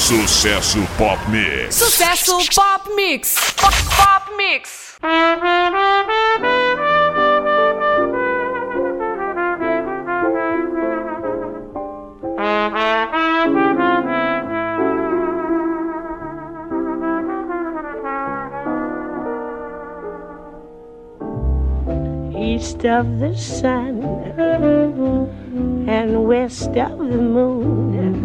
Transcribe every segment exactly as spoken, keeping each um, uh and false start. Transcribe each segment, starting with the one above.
Sucesso Pop Mix. Sucesso Pop Mix. Pop, Pop Mix. East of the sun and west of the moon,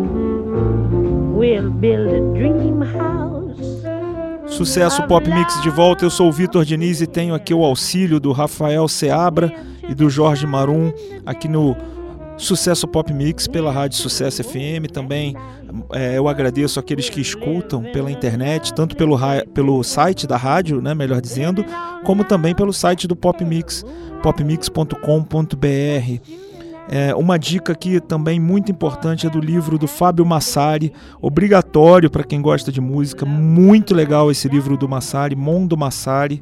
we'll build a dream house. Sucesso Pop Mix de volta, eu sou o Vitor Diniz e tenho aqui o auxílio do Rafael Seabra e do Jorge Marum aqui no Sucesso Pop Mix pela Rádio Sucesso F M. Também é, eu agradeço àqueles que escutam pela internet, tanto pelo, pelo site da rádio, né, melhor dizendo, como também pelo site do Pop Mix, pop mix ponto com ponto b r. É, uma dica aqui também muito importante é do livro do Fábio Massari, obrigatório para quem gosta de música, muito legal esse livro do Massari, Mondo Massari.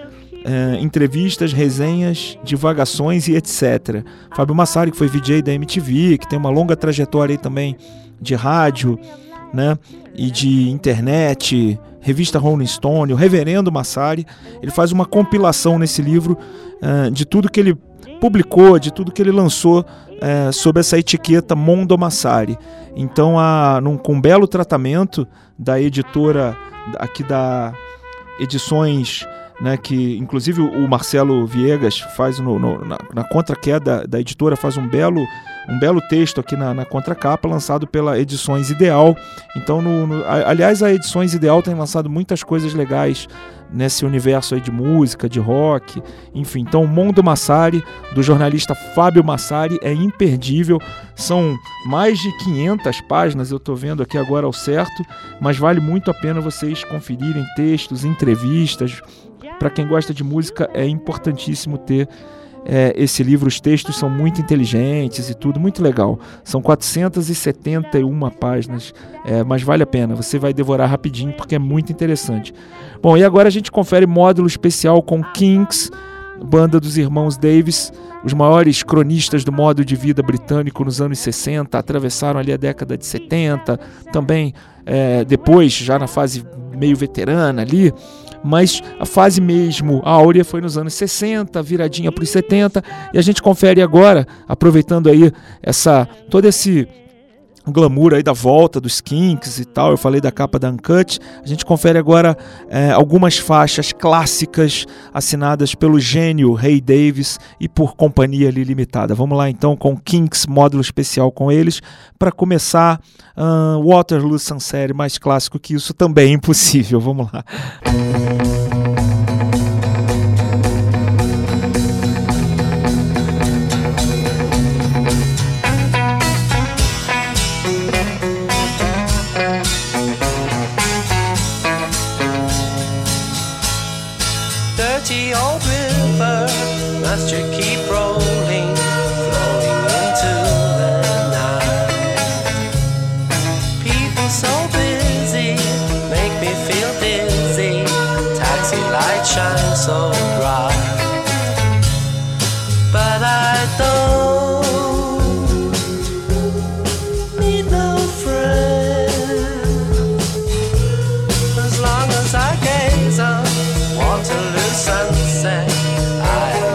É, entrevistas, resenhas, divagações e etcétera. Fábio Massari, que foi V J da M T V, que tem uma longa trajetória aí também de rádio, né, e de internet, revista Rolling Stone, o Reverendo Massari, ele faz uma compilação nesse livro uh, de tudo que ele publicou, de tudo que ele lançou uh, sob essa etiqueta Mondo Massari. Então, a, num, com um belo tratamento da editora aqui da Edições, né, que inclusive o Marcelo Viegas faz no, no, na, na contraqueda da editora, faz um belo, um belo texto aqui na, na contracapa, lançado pela Edições Ideal. Então, no, no, a, aliás, a Edições Ideal tem lançado muitas coisas legais nesse universo aí de música, de rock, enfim. Então, o Mondo Massari, do jornalista Fábio Massari, é imperdível. São mais de quinhentas páginas, eu estou vendo aqui agora ao certo, mas vale muito a pena vocês conferirem textos, entrevistas. Para quem gosta de música, é importantíssimo ter é, esse livro. Os textos são muito inteligentes e tudo, muito legal. São quatrocentas e setenta e uma páginas, é, mas vale a pena. Você vai devorar rapidinho porque é muito interessante. Bom, e agora a gente confere módulo especial com Kinks, banda dos irmãos Davis, os maiores cronistas do modo de vida britânico nos anos sessenta, atravessaram ali a década de setenta, também é, depois, já na fase meio veterana ali, mas a fase mesmo áurea foi nos anos sessenta, viradinha para os setenta, e a gente confere agora, aproveitando aí essa, todo esse glamour aí da volta dos Kinks e tal, eu falei da capa da Uncut, a gente confere agora é, algumas faixas clássicas assinadas pelo gênio Ray Davies e por Companhia ali Limitada. Vamos lá então com Kinks, módulo especial com eles, para começar uh, Waterloo Sunset, mais clássico que isso também é impossível. Vamos lá. Must you keep rolling, flowing into the night? People so busy, make me feel dizzy. Taxi lights shine so bright, but I don't need no friend. As long as I gaze on Waterloo sunset, I am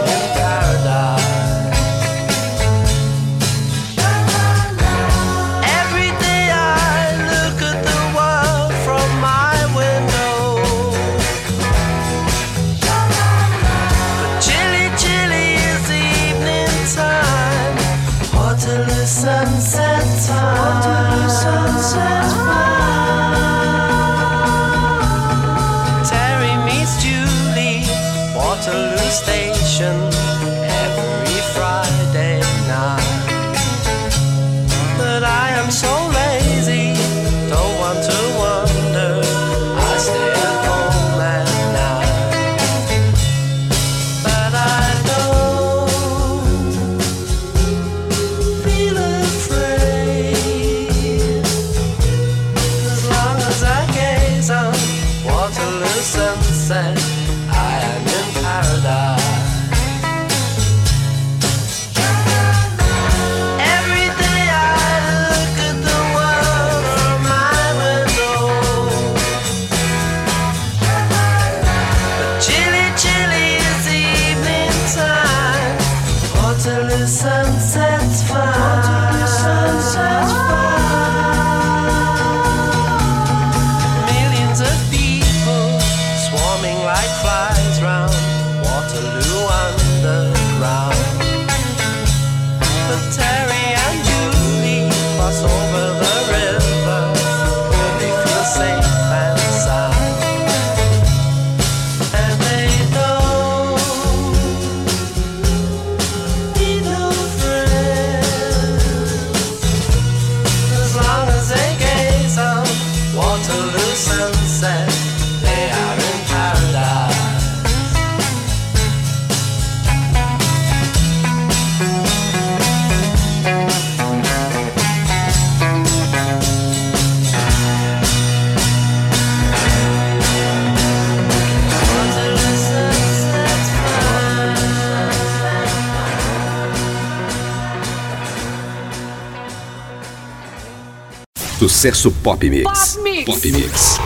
Sucesso Pop Mix. Pop Mix. Pop Mix.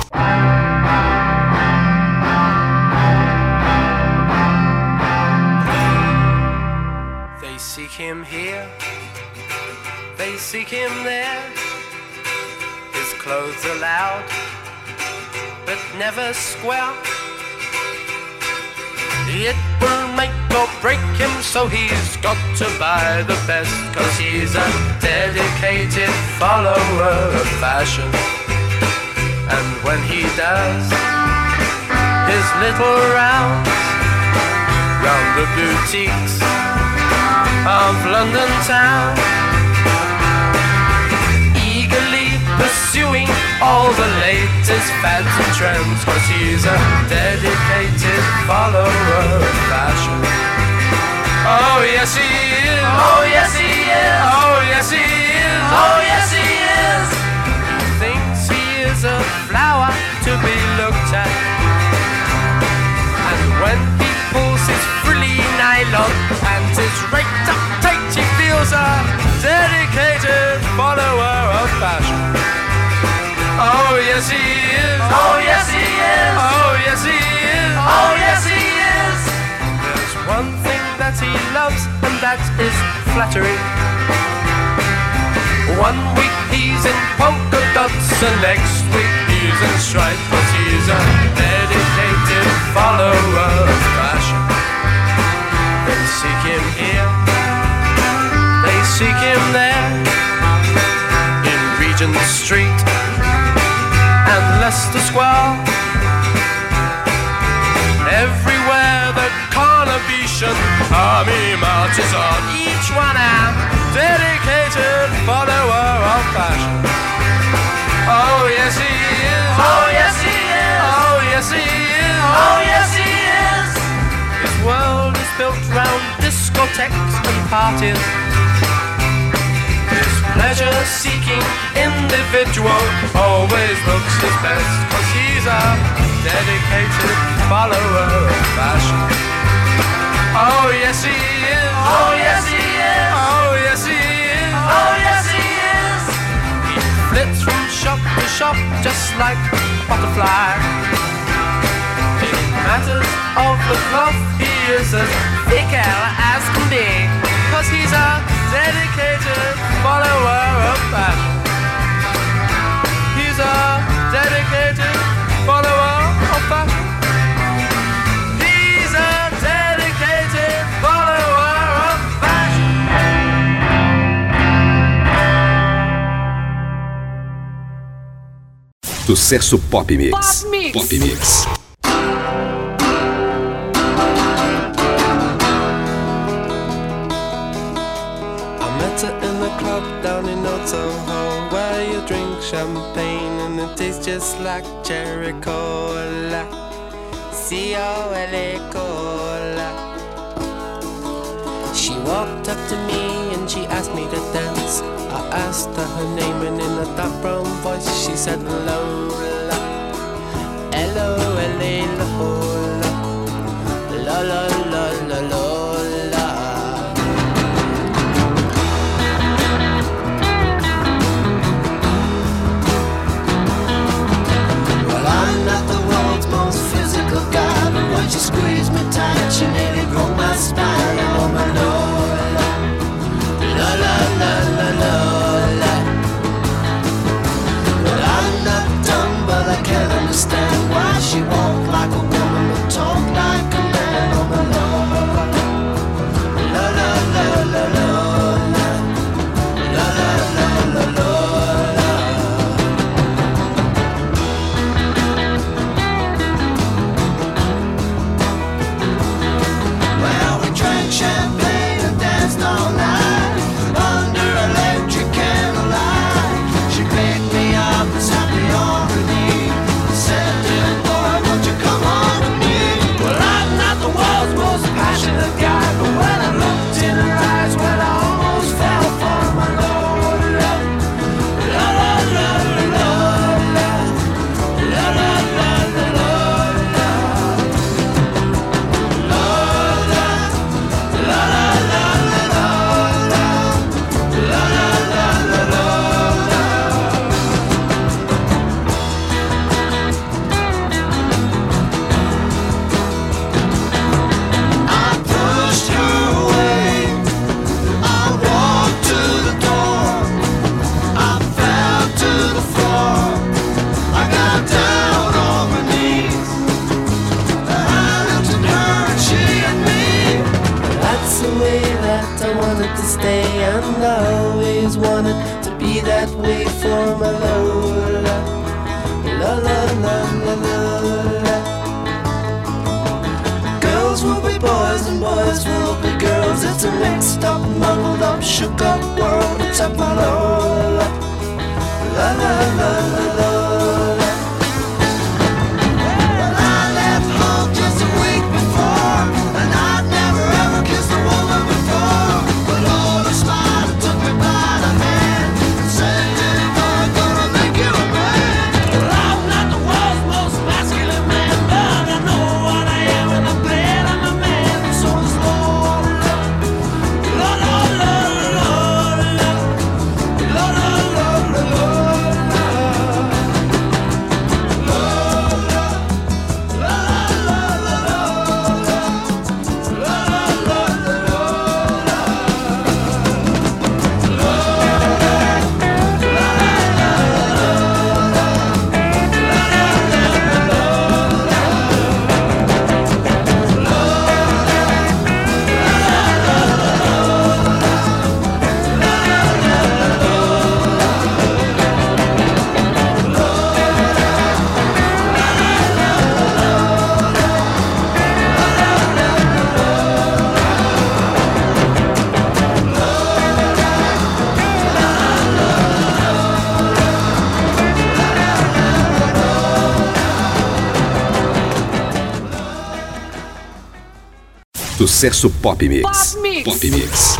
They seek him here, they seek him there. His clothes are loud, but never square. It will make or break him, so he's got to buy the best, 'cause he's a dedicated follower of fashion. And when he does his little rounds round the boutiques of London town, eagerly pursuing all the latest fads and trends, 'cause he's a dedicated follower of fashion. Oh yes he is, oh yes he is, oh yes he is, oh yes he is. He thinks he is a flower to be looked at, and when he pulls his frilly nylon and his raked up tight, he feels a dedicated follower of fashion. Oh yes he is, oh yes he is, oh yes he is, oh yes he is. There's one thing that he loves, and that is flattery. One week he's in polka dots, and next week he's in stripes, 'cause he's a dedicated follower of fashion. They seek him here, they seek him there, in Regent Street and Leicester Square. Everywhere the Carnation army marches on, each one a dedicated follower of fashion. Oh yes he is, oh yes he is, oh yes he is, oh yes he is. His world is built round discotheques and parties. His pleasure-seeking individual always looks his best, 'cause he's a dedicated follower of fashion. Oh yes he is, oh yes he is, oh yes he is, oh yes he is. He flits from shop to shop just like a butterfly. In matters of the cloth he is as fickle as can be, 'cause he's a dedicated follower of fashion. He's a dedicated follower of fashion. He's a dedicated follower of fashion. Sucesso Pop Mix. Pop Mix. Pop Mix. In the club down in Old Soho, where you drink champagne and it tastes just like cherry cola, C O L A cola. She walked up to me and she asked me to dance. I asked her her name, and in a dark brown voice she said Lola, L O L A Lola, la la la la Lola. She squeezed me tight, she nearly broke my spine. Oh my Lola, la la la la Lola. Well, I'm not done. messed up, muddled up, shook up world. It's up my la la la la la la la. Well, I left home just a week before, and I'd never ever kissed a woman before. But all the smile took me by the hand and said, "You're gonna make you a man." Well, I'm not the world's most masculine man, but I know what I am, and I'm glad I'm a man. So it's Lord, Lord, Lord, Lord, Lord, Lord, Lord, Lord, Lord. Sucesso Pop Mix. Pop Mix. Pop Mix.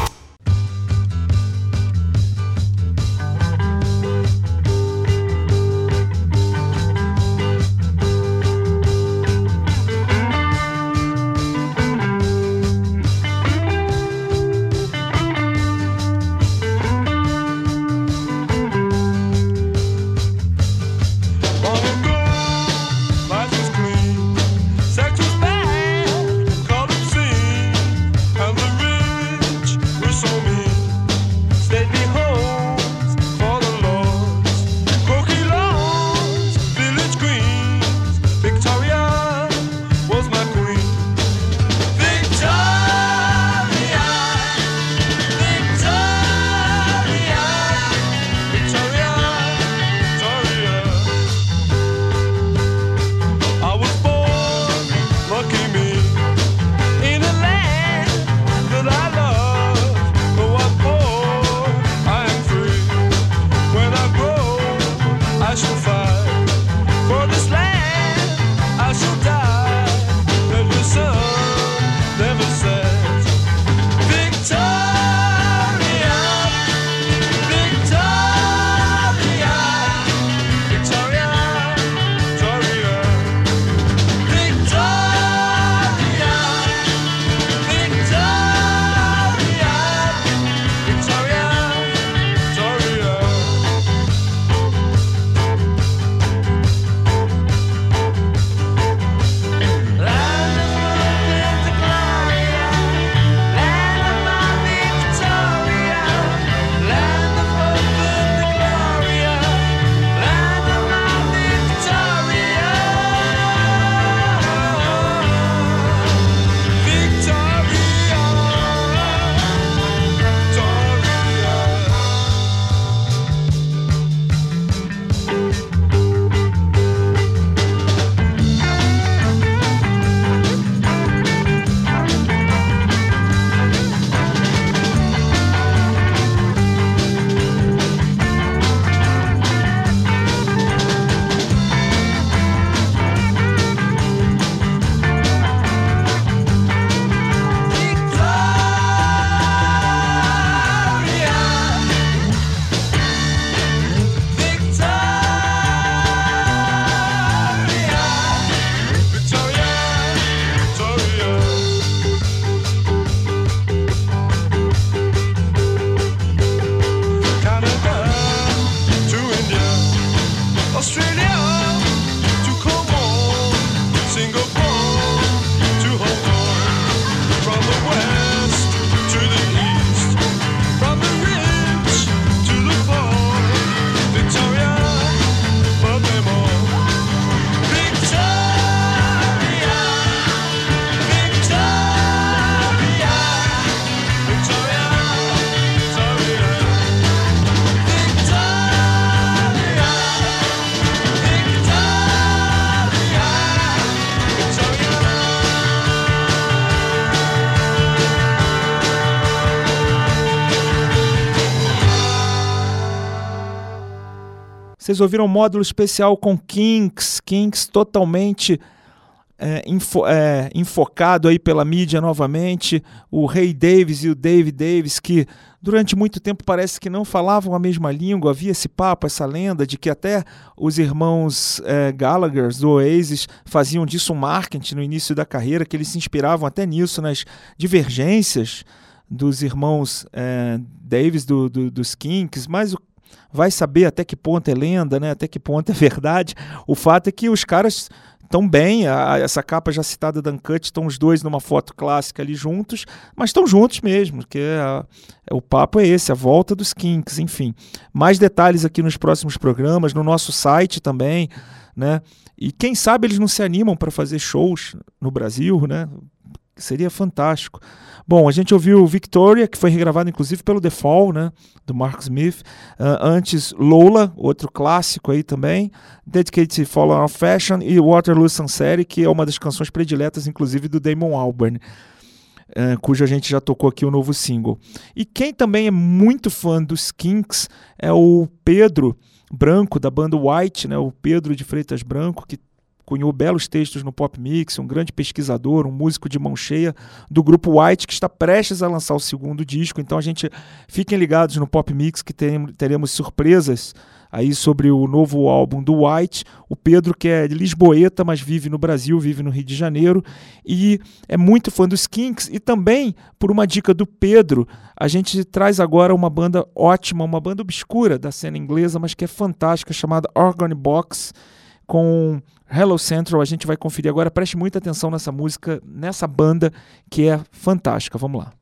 Vocês ouviram um módulo especial com Kinks, Kinks totalmente é, info, é, enfocado aí pela mídia novamente, o Ray Davies e o Dave Davies, que durante muito tempo parece que não falavam a mesma língua. Havia esse papo, essa lenda de que até os irmãos é, Gallagher do Oasis faziam disso um marketing no início da carreira, que eles se inspiravam até nisso, nas divergências dos irmãos é, Davies do, do, dos Kinks, mas o vai saber até que ponto é lenda, né? Até que ponto é verdade. O fato é que os caras estão bem, a, essa capa já citada da Uncut, estão os dois numa foto clássica ali juntos, mas estão juntos mesmo, que é, a, é, o papo é esse, a volta dos Kinks, enfim. Mais detalhes aqui nos próximos programas, no nosso site também, né? E quem sabe eles não se animam para fazer shows no Brasil, né? Seria fantástico. Bom, a gente ouviu Victoria, que foi regravado inclusive pelo The Fall, né, do Mark Smith. Uh, antes, Lola, outro clássico aí também. Dedicated Fallen Out of Fashion e Waterloo Sunset, que é uma das canções prediletas, inclusive, do Damon Albarn, uh, cujo a gente já tocou aqui o novo single. E quem também é muito fã dos Kinks é o Pedro Branco, da banda White, né, o Pedro de Freitas Branco, que cunhou belos textos no Pop Mix, um grande pesquisador, um músico de mão cheia do grupo White, que está prestes a lançar o segundo disco. Então a gente, fiquem ligados no Pop Mix, que tem, teremos surpresas aí sobre o novo álbum do White. O Pedro, que é de lisboeta, mas vive no Brasil, vive no Rio de Janeiro, e é muito fã dos Kinks. E também, por uma dica do Pedro, a gente traz agora uma banda ótima, uma banda obscura da cena inglesa, mas que é fantástica, chamada Organ Box, com Hello Central. A gente vai conferir agora. Preste muita atenção nessa música, nessa banda, que é fantástica. Vamos lá.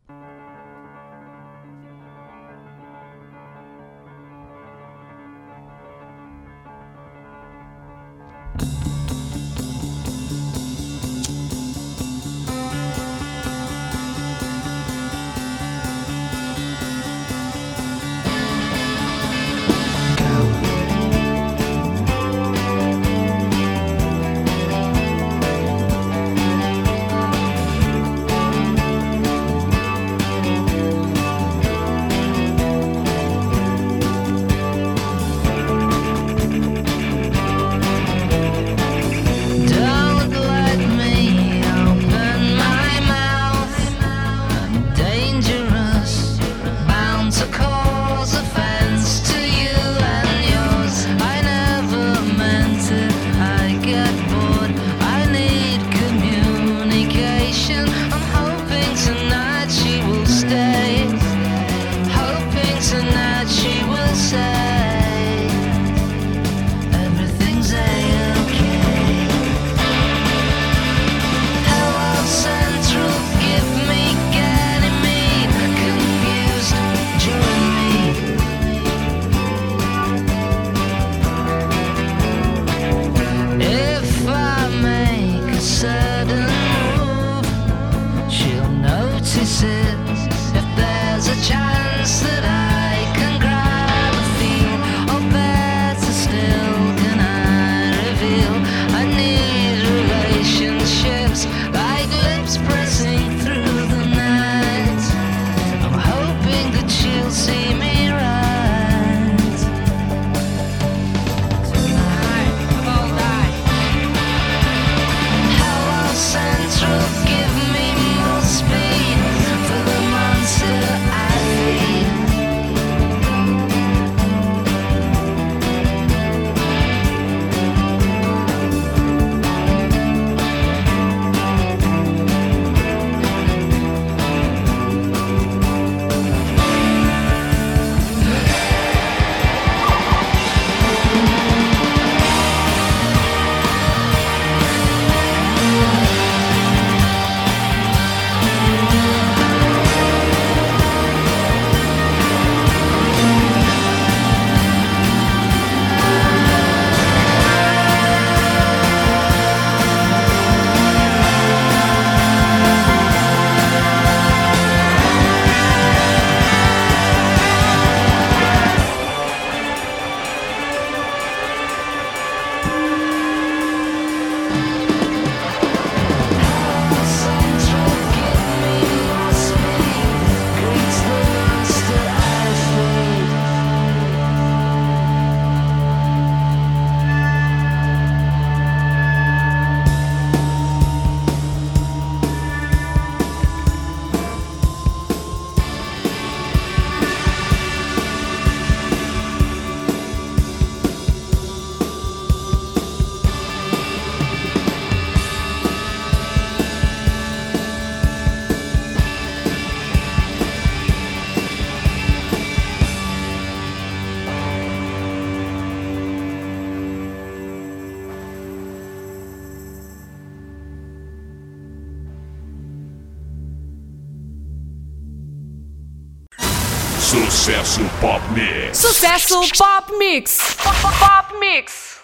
Sucesso Pop Mix. Sucesso Pop Mix. Pop Mix.